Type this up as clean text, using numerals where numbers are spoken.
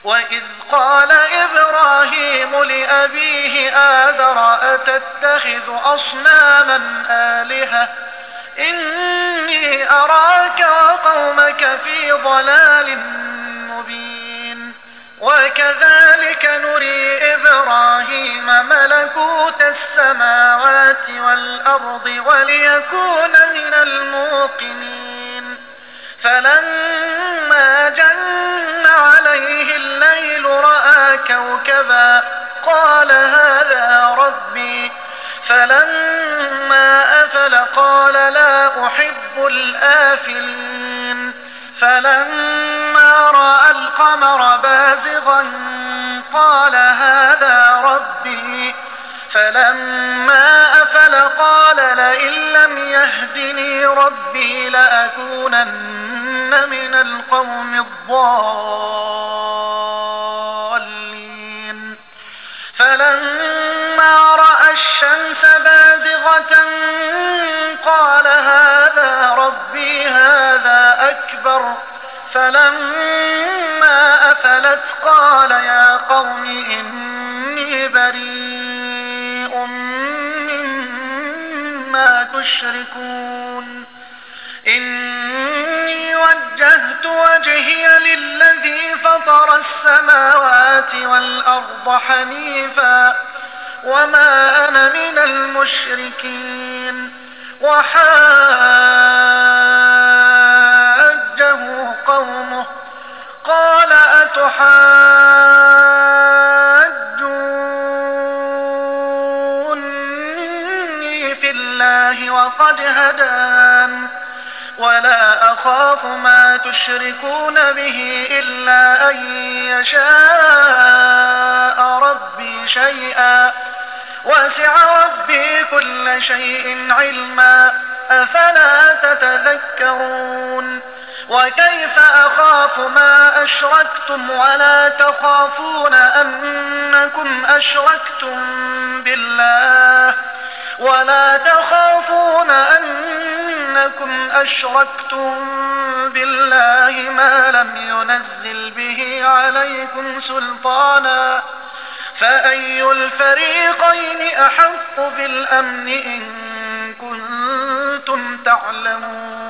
وإذ قال إبراهيم لأبيه آذر أتتخذ أصناما آلهة إني أراك وقومك في ضلال مبين وكذلك نري إبراهيم ملكوت السماوات والأرض وليكون من الموقنين فلما جن عليه الليل رأى كوكبا قال هذا ربي فلما أفل قال لا أحب الآفلين فلما رأى القمر بازغا قال هذا ربي فلما أفل قال لئن لم يهدني ربي لأكونن من القوم الضالين فلما رأى الشمس بازغة قال هذا ربي هذا أكبر فلما أفلت قال يا قوم إني بريء مما تشركون إني وجهت وجهي للذي فطر السماوات والأرض حنيفا وما أنا من المشركين وحاجه قومه قال أتحاجوني في الله وقد هدان ولا أخاف ما تشركون به إلا أن يشاء ربي شيئا وسع ربي كل شيء علما أفلا تتذكرون وكيف أخاف ما أشركتم ولا تخافون أنكم أشركتم بالله ما لم ينزل به عليكم سلطانا فأي الفريقين أحق بالأمن إن كنتم تعلمون